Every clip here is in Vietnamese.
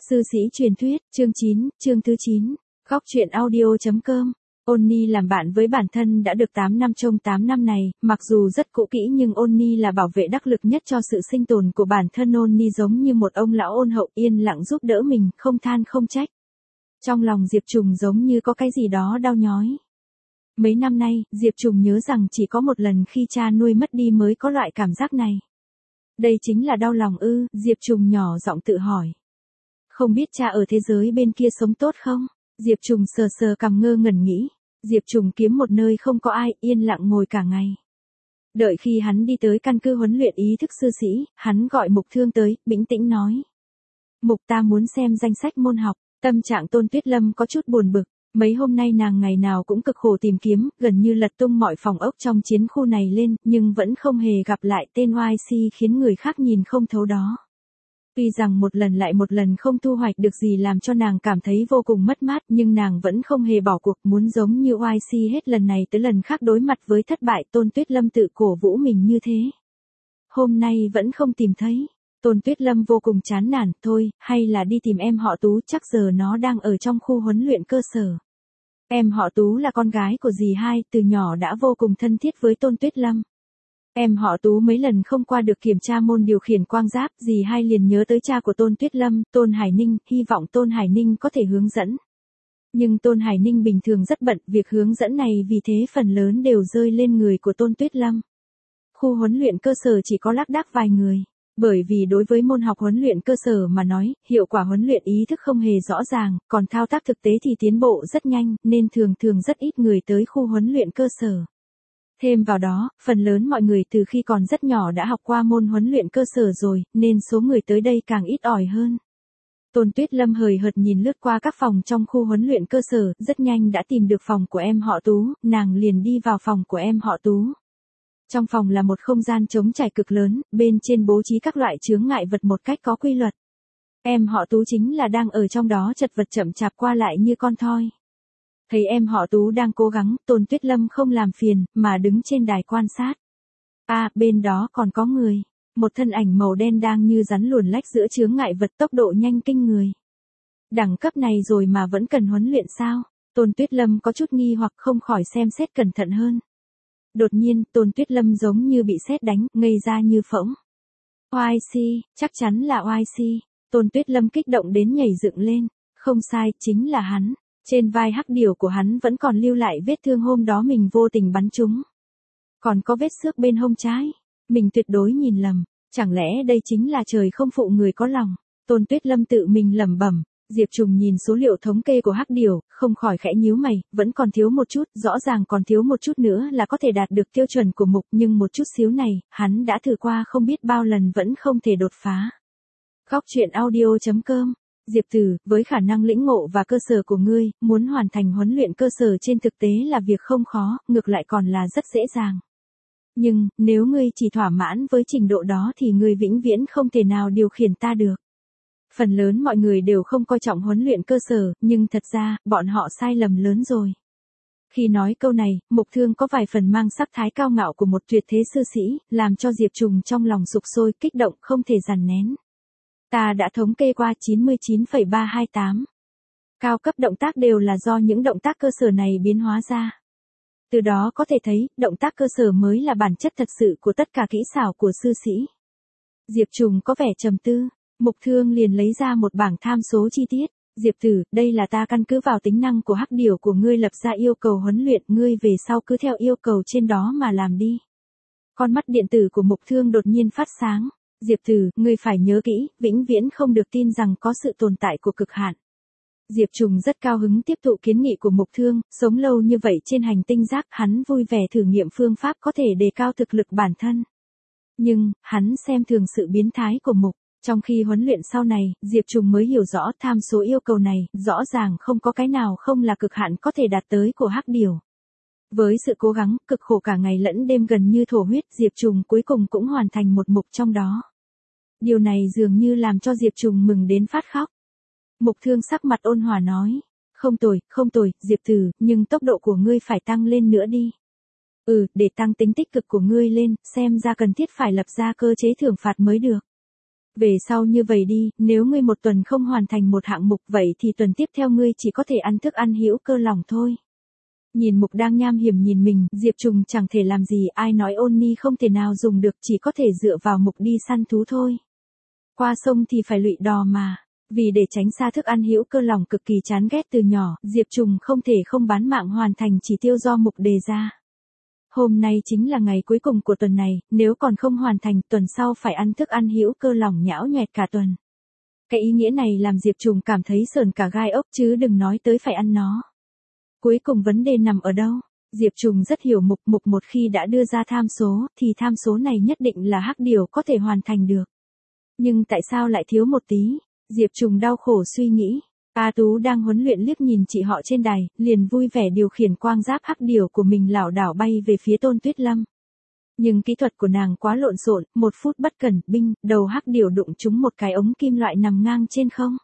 Sư sĩ truyền thuyết, chương 9, chương thứ 9. Góc truyện audio.com. Onni làm bạn với bản thân đã được 8 năm. Trong 8 năm này, mặc dù rất cũ kỹ nhưng Onni là bảo vệ đắc lực nhất cho sự sinh tồn của bản thân. Onni giống như một ông lão ôn hậu yên lặng giúp đỡ mình, không than không trách. Trong lòng Diệp Trùng giống như có cái gì đó đau nhói. Mấy năm nay, Diệp Trùng nhớ rằng chỉ có một lần khi cha nuôi mất đi mới có loại cảm giác này. Đây chính là đau lòng ư? Diệp Trùng nhỏ giọng tự hỏi. Không biết cha ở thế giới bên kia sống tốt không? Diệp Trùng sờ sờ cằm ngơ ngẩn nghĩ. Diệp Trùng kiếm một nơi không có ai, yên lặng ngồi cả ngày. Đợi khi hắn đi tới căn cứ huấn luyện ý thức sư sĩ, hắn gọi Mục Thương tới, bĩnh tĩnh nói. Mục, ta muốn xem danh sách môn học. Tâm trạng Tôn Tuyết Lâm có chút buồn bực. Mấy hôm nay nàng ngày nào cũng cực khổ tìm kiếm, gần như lật tung mọi phòng ốc trong chiến khu này lên, nhưng vẫn không hề gặp lại tên YC khiến người khác nhìn không thấu đó. Tuy rằng một lần lại một lần không thu hoạch được gì làm cho nàng cảm thấy vô cùng mất mát, nhưng nàng vẫn không hề bỏ cuộc, muốn giống như YC hết lần này tới lần khác đối mặt với thất bại. Tôn Tuyết Lâm tự cổ vũ mình như thế. Hôm nay vẫn không tìm thấy. Tôn Tuyết Lâm vô cùng chán nản, thôi, hay là đi tìm em họ Tú, chắc giờ nó đang ở trong khu huấn luyện cơ sở. Em họ Tú là con gái của dì Hai, từ nhỏ đã vô cùng thân thiết với Tôn Tuyết Lâm. Em họ Tú mấy lần không qua được kiểm tra môn điều khiển quang giáp, dì Hai liền nhớ tới cha của Tôn Tuyết Lâm, Tôn Hải Ninh, hy vọng Tôn Hải Ninh có thể hướng dẫn. Nhưng Tôn Hải Ninh bình thường rất bận, việc hướng dẫn này vì thế phần lớn đều rơi lên người của Tôn Tuyết Lâm. Khu huấn luyện cơ sở chỉ có lác đác vài người. Bởi vì đối với môn học huấn luyện cơ sở mà nói, hiệu quả huấn luyện ý thức không hề rõ ràng, còn thao tác thực tế thì tiến bộ rất nhanh, nên thường rất ít người tới khu huấn luyện cơ sở. Thêm vào đó, phần lớn mọi người từ khi còn rất nhỏ đã học qua môn huấn luyện cơ sở rồi, nên số người tới đây càng ít ỏi hơn. Tôn Tuyết Lâm hời hợt nhìn lướt qua các phòng trong khu huấn luyện cơ sở, rất nhanh đã tìm được phòng của em họ Tú, nàng liền đi vào phòng của em họ Tú. Trong phòng là một không gian trống trải cực lớn, bên trên bố trí các loại chướng ngại vật một cách có quy luật. Em họ Tú chính là đang ở trong đó chật vật chậm chạp qua lại như con thoi. Thấy em họ Tú đang cố gắng, Tôn Tuyết Lâm không làm phiền, mà đứng trên đài quan sát. Bên đó còn có người. Một thân ảnh màu đen đang như rắn luồn lách giữa chướng ngại vật, tốc độ nhanh kinh người. Đẳng cấp này rồi mà vẫn cần huấn luyện sao? Tôn Tuyết Lâm có chút nghi hoặc, không khỏi xem xét cẩn thận hơn. Đột nhiên, Tôn Tuyết Lâm giống như bị sét đánh, ngây ra như phỗng. YC, chắc chắn là YC. Tôn Tuyết Lâm kích động đến nhảy dựng lên. Không sai, chính là hắn. Trên vai hắc điểu của hắn vẫn còn lưu lại vết thương hôm đó mình vô tình bắn trúng. Còn có vết xước bên hông trái. Mình tuyệt đối nhìn lầm. Chẳng lẽ đây chính là trời không phụ người có lòng? Tôn Tuyết Lâm tự mình lẩm bẩm. Diệp Trùng nhìn số liệu thống kê của hắc điểu, không khỏi khẽ nhíu mày, vẫn còn thiếu một chút, rõ ràng còn thiếu một chút nữa là có thể đạt được tiêu chuẩn của Mục, nhưng một chút xíu này, hắn đã thử qua không biết bao lần vẫn không thể đột phá. Góc truyện audio.com. Diệp Tử, với khả năng lĩnh ngộ và cơ sở của ngươi, muốn hoàn thành huấn luyện cơ sở trên thực tế là việc không khó, ngược lại còn là rất dễ dàng. Nhưng, nếu ngươi chỉ thỏa mãn với trình độ đó thì ngươi vĩnh viễn không thể nào điều khiển ta được. Phần lớn mọi người đều không coi trọng huấn luyện cơ sở, nhưng thật ra, bọn họ sai lầm lớn rồi. Khi nói câu này, Mục Thương có vài phần mang sắc thái cao ngạo của một tuyệt thế sư sĩ, làm cho Diệp Trùng trong lòng sục sôi, kích động, không thể dằn nén. Ta đã thống kê qua 99,328. Cao cấp động tác đều là do những động tác cơ sở này biến hóa ra. Từ đó có thể thấy, động tác cơ sở mới là bản chất thật sự của tất cả kỹ xảo của sư sĩ. Diệp Trùng có vẻ trầm tư. Mục Thương liền lấy ra một bảng tham số chi tiết. Diệp Tử, đây là ta căn cứ vào tính năng của hắc điểu của ngươi lập ra yêu cầu huấn luyện, ngươi về sau cứ theo yêu cầu trên đó mà làm đi. Con mắt điện tử của Mục Thương đột nhiên phát sáng. Diệp Tử, ngươi phải nhớ kỹ, vĩnh viễn không được tin rằng có sự tồn tại của cực hạn. Diệp Trùng rất cao hứng tiếp thụ kiến nghị của Mục Thương, sống lâu như vậy trên hành tinh rác, hắn vui vẻ thử nghiệm phương pháp có thể đề cao thực lực bản thân. Nhưng, hắn xem thường sự biến thái của Mục. Trong khi huấn luyện sau này, Diệp Trùng mới hiểu rõ tham số yêu cầu này, rõ ràng không có cái nào không là cực hạn có thể đạt tới của hắc điểu. Với sự cố gắng, cực khổ cả ngày lẫn đêm gần như thổ huyết, Diệp Trùng cuối cùng cũng hoàn thành một mục trong đó. Điều này dường như làm cho Diệp Trùng mừng đến phát khóc. Mục Thương sắc mặt ôn hòa nói, không tồi, Diệp Tử, nhưng tốc độ của ngươi phải tăng lên nữa đi. Để tăng tính tích cực của ngươi lên, xem ra cần thiết phải lập ra cơ chế thưởng phạt mới được. Về sau như vậy đi, nếu ngươi một tuần không hoàn thành một hạng mục vậy thì tuần tiếp theo ngươi chỉ có thể ăn thức ăn hữu cơ lỏng thôi. Nhìn Mục đang nham hiểm nhìn mình, Diệp Trùng chẳng thể làm gì, ai nói ôn ni không thể nào dùng được, chỉ có thể dựa vào Mục đi săn thú thôi. Qua sông thì phải lụy đò mà. Vì để tránh xa thức ăn hữu cơ lỏng cực kỳ chán ghét từ nhỏ, Diệp Trùng không thể không bán mạng hoàn thành chỉ tiêu do Mục đề ra. Hôm nay chính là ngày cuối cùng của tuần này, nếu còn không hoàn thành tuần sau phải ăn thức ăn hữu cơ lỏng nhão nhoẹt cả tuần. Cái ý nghĩa này làm Diệp Trùng cảm thấy sởn cả gai ốc chứ đừng nói tới phải ăn nó. Cuối cùng vấn đề nằm ở đâu? Diệp Trùng rất hiểu Mục một khi đã đưa ra tham số thì tham số này nhất định là hắc điều có thể hoàn thành được. Nhưng tại sao lại thiếu một tí? Diệp Trùng đau khổ suy nghĩ. A Tú đang huấn luyện liếc nhìn chị họ trên đài, liền vui vẻ điều khiển quang giáp hắc điều của mình lảo đảo bay về phía Tôn Tuyết Lâm. Nhưng kỹ thuật của nàng quá lộn xộn, 1 phút bất cẩn, binh, đầu hắc điều đụng trúng một cái ống kim loại nằm ngang trên không.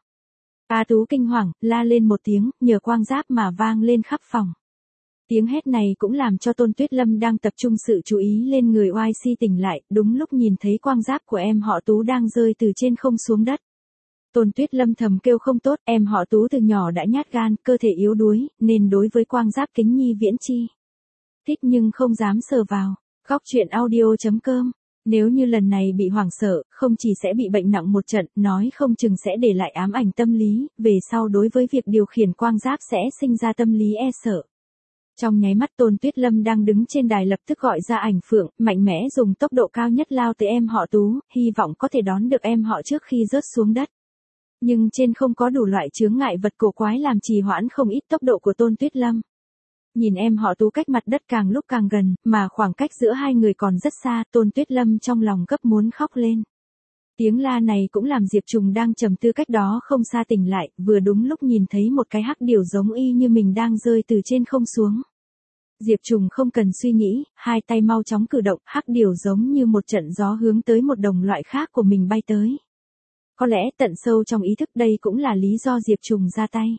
A Tú kinh hoàng, la lên một tiếng, nhờ quang giáp mà vang lên khắp phòng. Tiếng hét này cũng làm cho Tôn Tuyết Lâm đang tập trung sự chú ý lên người YC tỉnh lại, đúng lúc nhìn thấy quang giáp của em họ Tú đang rơi từ trên không xuống đất. Tôn Tuyết Lâm thầm kêu không tốt, em họ Tú từ nhỏ đã nhát gan, cơ thể yếu đuối, nên đối với quang giáp kính nhi viễn chi. Thích nhưng không dám sờ vào. Góc truyện audio.com. Nếu như lần này bị hoảng sợ, không chỉ sẽ bị bệnh nặng một trận, nói không chừng sẽ để lại ám ảnh tâm lý, về sau đối với việc điều khiển quang giáp sẽ sinh ra tâm lý e sợ. Trong nháy mắt Tôn Tuyết Lâm đang đứng trên đài lập tức gọi ra ảnh phượng, mạnh mẽ dùng tốc độ cao nhất lao tới em họ Tú, hy vọng có thể đón được em họ trước khi rớt xuống đất. Nhưng trên không có đủ loại chướng ngại vật cổ quái làm trì hoãn không ít tốc độ của Tôn Tuyết Lâm. Nhìn em họ Tú cách mặt đất càng lúc càng gần, mà khoảng cách giữa hai người còn rất xa, Tôn Tuyết Lâm trong lòng gấp muốn khóc lên. Tiếng la này cũng làm Diệp Trùng đang trầm tư cách đó không xa tỉnh lại, vừa đúng lúc nhìn thấy một cái hắc điểu giống y như mình đang rơi từ trên không xuống. Diệp Trùng không cần suy nghĩ, hai tay mau chóng cử động, hắc điểu giống như một trận gió hướng tới một đồng loại khác của mình bay tới. Có lẽ tận sâu trong ý thức đây cũng là lý do Diệp Trùng ra tay.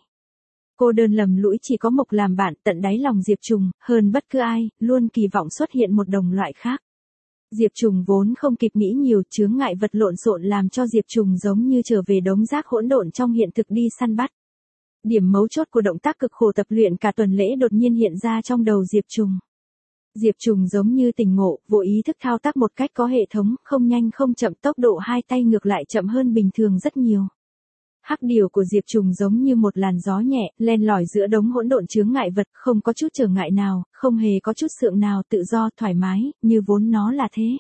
Cô đơn lầm lũi chỉ có Mộc làm bạn, tận đáy lòng Diệp Trùng, hơn bất cứ ai, luôn kỳ vọng xuất hiện một đồng loại khác. Diệp Trùng vốn không kịp nghĩ nhiều, chướng ngại vật lộn xộn làm cho Diệp Trùng giống như trở về đống rác hỗn độn trong hiện thực đi săn bắt. Điểm mấu chốt của động tác cực khổ tập luyện cả tuần lễ đột nhiên hiện ra trong đầu Diệp Trùng. Diệp Trùng giống như tỉnh ngộ, vô ý thức thao tác một cách có hệ thống, không nhanh không chậm, tốc độ hai tay ngược lại chậm hơn bình thường rất nhiều. Hắc điều của Diệp Trùng giống như một làn gió nhẹ, len lỏi giữa đống hỗn độn chướng ngại vật, không có chút trở ngại nào, không hề có chút sượng nào, tự do, thoải mái, như vốn nó là thế.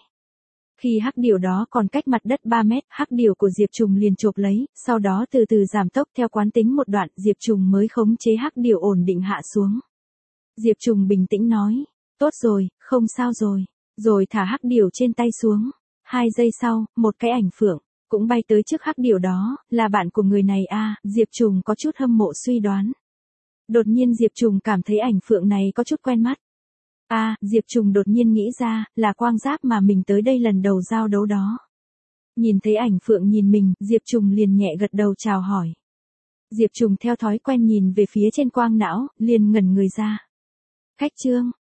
Khi hắc điều đó còn cách mặt đất 3 mét, hắc điều của Diệp Trùng liền chộp lấy, sau đó từ từ giảm tốc theo quán tính một đoạn, Diệp Trùng mới khống chế hắc điều ổn định hạ xuống. Diệp Trùng bình tĩnh nói, tốt rồi, không sao rồi thả hắc điều trên tay xuống. 2 giây sau, một cái ảnh phượng cũng bay tới trước hắc điểu đó, là bạn của người này à, Diệp Trùng có chút hâm mộ suy đoán. Đột nhiên Diệp Trùng cảm thấy ảnh phượng này có chút quen mắt. À, Diệp Trùng đột nhiên nghĩ ra, là quang giáp mà mình tới đây lần đầu giao đấu đó. Nhìn thấy ảnh phượng nhìn mình, Diệp Trùng liền nhẹ gật đầu chào hỏi. Diệp Trùng theo thói quen nhìn về phía trên quang não, liền ngẩn người ra. Khách trương,